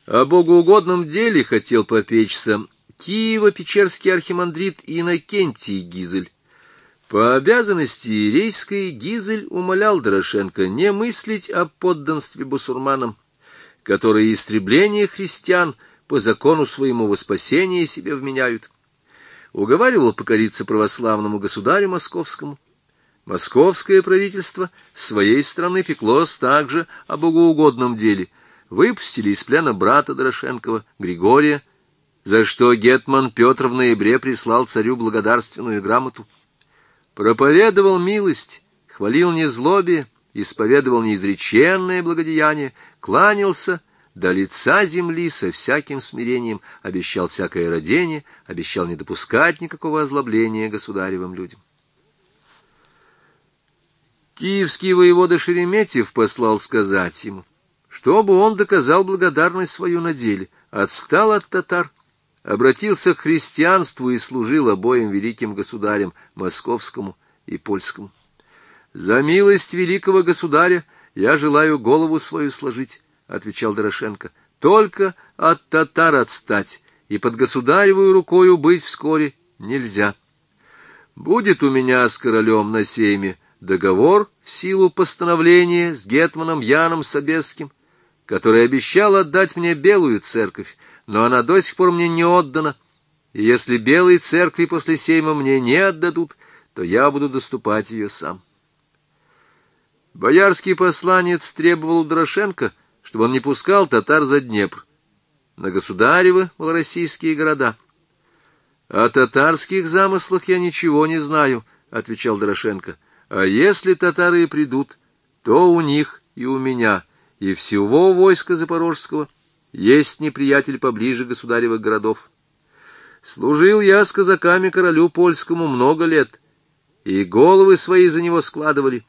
О богоугодном деле хотел попечься Киево-Печерский архимандрит Иннокентий Гизель. По обязанности иерейской Гизель умолял Дорошенко не мыслить о подданстве бусурманам, которые истребление христиан по закону своему во спасение себе вменяют. Уговаривал покориться православному государю московскому. Московское правительство с своей стороны пеклось также о богоугодном деле. Выпустили из плена брата Дорошенкова, Григория, за что гетман Петр в ноябре прислал царю благодарственную грамоту. Проповедовал милость, хвалил незлобие, исповедовал неизреченное благодеяние, кланялся до лица земли со всяким смирением, обещал всякое родение, обещал не допускать никакого озлобления государевым людям. Киевский воевода Шереметьев послал сказать ему, чтобы он доказал благодарность свою на деле, отстал от татар, обратился к христианству и служил обоим великим государям, московскому и польскому. «За милость великого государя я желаю голову свою сложить», — отвечал Дорошенко, — «только от татар отстать, и под государевую рукою быть вскоре нельзя. Будет у меня с королем на сейме договор в силу постановления с гетманом Яном Собесским, который обещал отдать мне Белую церковь, но она до сих пор мне не отдана, и если Белой церкви после сейма мне не отдадут, то я буду доступать ее сам». Боярский посланец требовал у Дорошенко, чтобы он не пускал татар за Днепр, на государевы малороссийские города. «О татарских замыслах я ничего не знаю», — отвечал Дорошенко, — «а если татары и придут, то у них и у меня, и всего войска запорожского есть неприятель поближе государевых городов. Служил я с казаками королю польскому много лет, и головы свои за него складывали.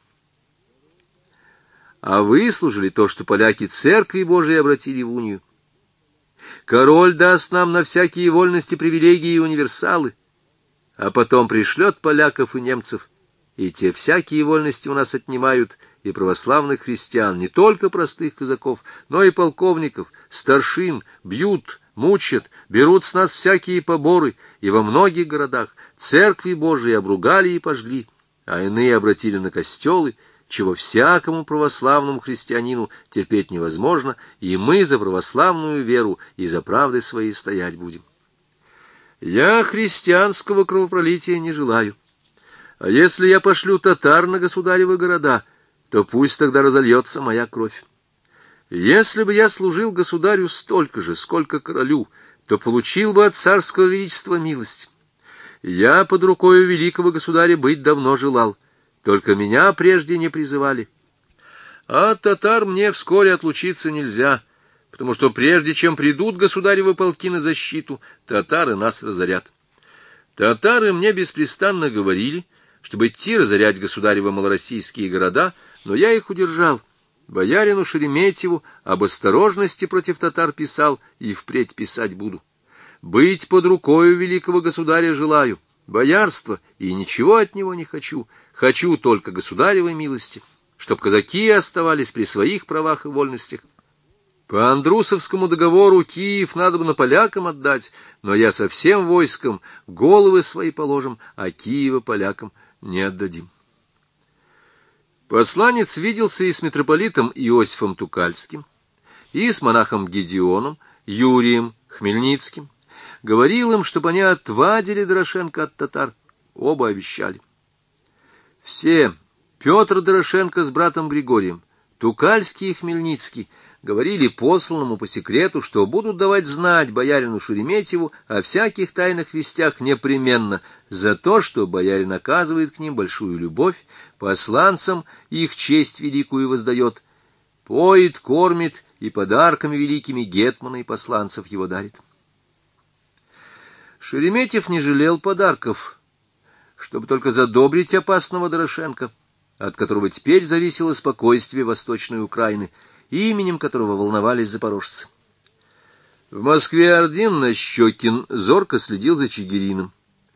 А выслужили то, что поляки церкви Божией обратили в унию. Король даст нам на всякие вольности, привилегии и универсалы, а потом пришлет поляков и немцев, и те всякие вольности у нас отнимают, и православных христиан, не только простых казаков, но и полковников, старшин, бьют, мучат, берут с нас всякие поборы, и во многих городах церкви Божии обругали и пожгли, а иные обратили на костелы, чего всякому православному христианину терпеть невозможно, и мы за православную веру и за правды свои стоять будем. Я христианского кровопролития не желаю. А если я пошлю татар на государевы города, то пусть тогда разольется моя кровь. Если бы я служил государю столько же, сколько королю, то получил бы от царского величества милость. Я под рукою великого государя быть давно желал, только меня прежде не призывали. А от татар мне вскоре отлучиться нельзя, потому что прежде чем придут государевы полки на защиту, татары нас разорят. Татары мне беспрестанно говорили, чтобы идти разорять государевы малороссийские города, но я их удержал. Боярину Шереметьеву об осторожности против татар писал и впредь писать буду. Быть под рукою великого государя желаю, боярства, и ничего от него не хочу. Хочу только государевой милости, чтоб казаки оставались при своих правах и вольностях. По Андрусовскому договору Киев надо бы на полякам отдать, но я со всем войском головы свои положим, а Киева полякам не отдадим. Посланец виделся и с митрополитом Иосифом Тукальским, и с монахом Гедеоном, Юрием Хмельницким. Говорил им, чтобы они отвадили Дорошенко от татар. Оба обещали. Все, Петр Дорошенко с братом Григорием, Тукальский и Хмельницкий, говорили посланному по секрету, что будут давать знать боярину Шереметьеву о всяких тайных вестях непременно, за то, что боярин оказывает к ним большую любовь, посланцам их честь великую воздает, поит, кормит и подарками великими гетмана и посланцев его дарит. Шереметьев не жалел подарков, чтобы только задобрить опасного Дорошенко, от которого теперь зависело спокойствие Восточной Украины, именем которого волновались запорожцы. В Москве Ордин Нащекин зорко следил за Чигириным.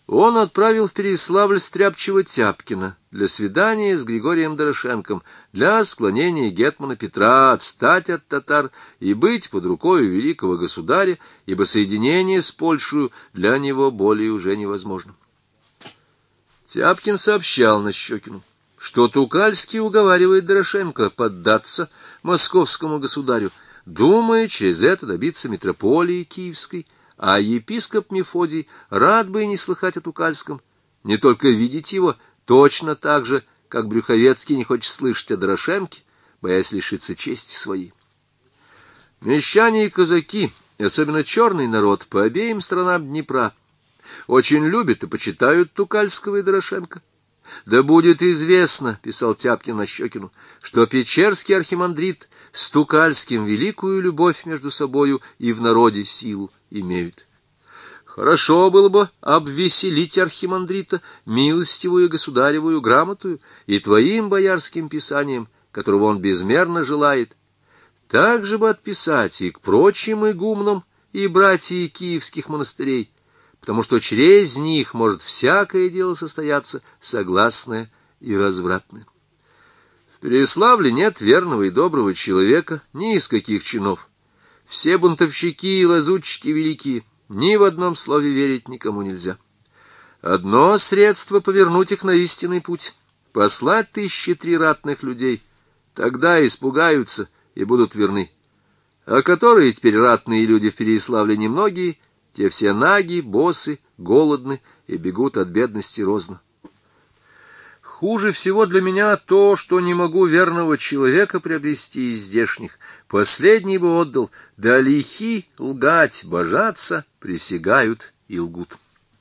он отправил в Переяславль стряпчего Тяпкина для свидания с Григорием Дорошенком, для склонения гетмана Петра отстать от татар и быть под рукою великого государя, ибо соединение с Польшей для него более уже невозможно. Тяпкин сообщал Нащекину, что Тукальский уговаривает Дорошенко поддаться московскому государю, думая через это добиться митрополии Киевской, а епископ Мефодий рад бы и не слыхать о Тукальском, не только видеть его, точно так же, как Брюховецкий не хочет слышать о Дорошенке, боясь лишиться чести своей. Мещане и казаки, особенно черный народ, по обеим сторонам Днепра, очень любят и почитают Тукальского и Дорошенко. «Да будет известно, — писал Тяпкин Нащекину, — что печерский архимандрит с Тукальским великую любовь между собою и в народе силу имеют. Хорошо было бы обвеселить архимандрита милостивую государевую грамотую и твоим боярским писанием, которого он безмерно желает. Также бы отписать и к прочим игумнам и братьям киевских монастырей, потому что через них может всякое дело состояться согласное и развратное. В Переяславле нет верного и доброго человека ни из каких чинов. Все бунтовщики и лазутчики великие, ни в одном слове верить никому нельзя. Одно средство повернуть их на истинный путь — послать 1003 ратных людей, тогда испугаются и будут верны. А которые теперь ратные люди в Переяславле немногие, те все наги, босы, голодны и бегут от бедности розно. Хуже всего для меня то, что не могу верного человека приобрести из здешних. Последний бы отдал, да лихи лгать, божаться, присягают и лгут.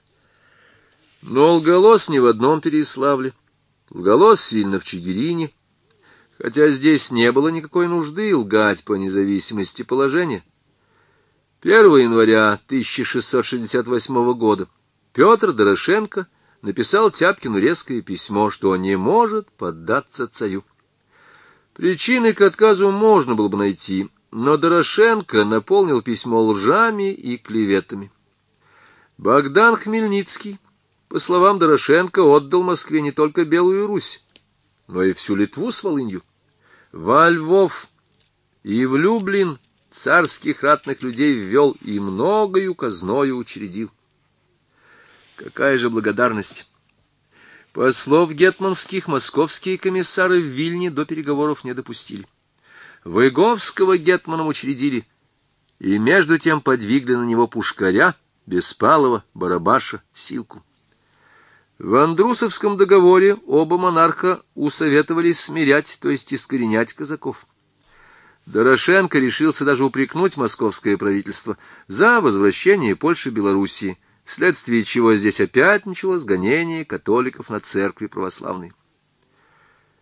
Но лголос не в одном Переяславле. Лголос сильно в Чигирине, хотя здесь не было никакой нужды лгать по независимости положения. 1 января 1668 года Петр Дорошенко написал Тяпкину резкое письмо, что не может поддаться царю. Причины к отказу можно было бы найти, но Дорошенко наполнил письмо лжами и клеветами. Богдан Хмельницкий, по словам Дорошенко, отдал Москве не только Белую Русь, но и всю Литву с Волынью. Во Львов и в Люблин царских ратных людей ввел и многою казною учредил. Какая же благодарность! Послов гетманских московские комиссары в Вильне до переговоров не допустили. Выговского гетманом учредили, и между тем подвигли на него Пушкаря, Беспалова, Барабаша, Силку. В Андрусовском договоре оба монарха усоветовались смирять, то есть искоренять казаков. Дорошенко решился даже упрекнуть московское правительство за возвращение Польши Белоруссии, вследствие чего здесь опять началось гонение католиков на церкви православной.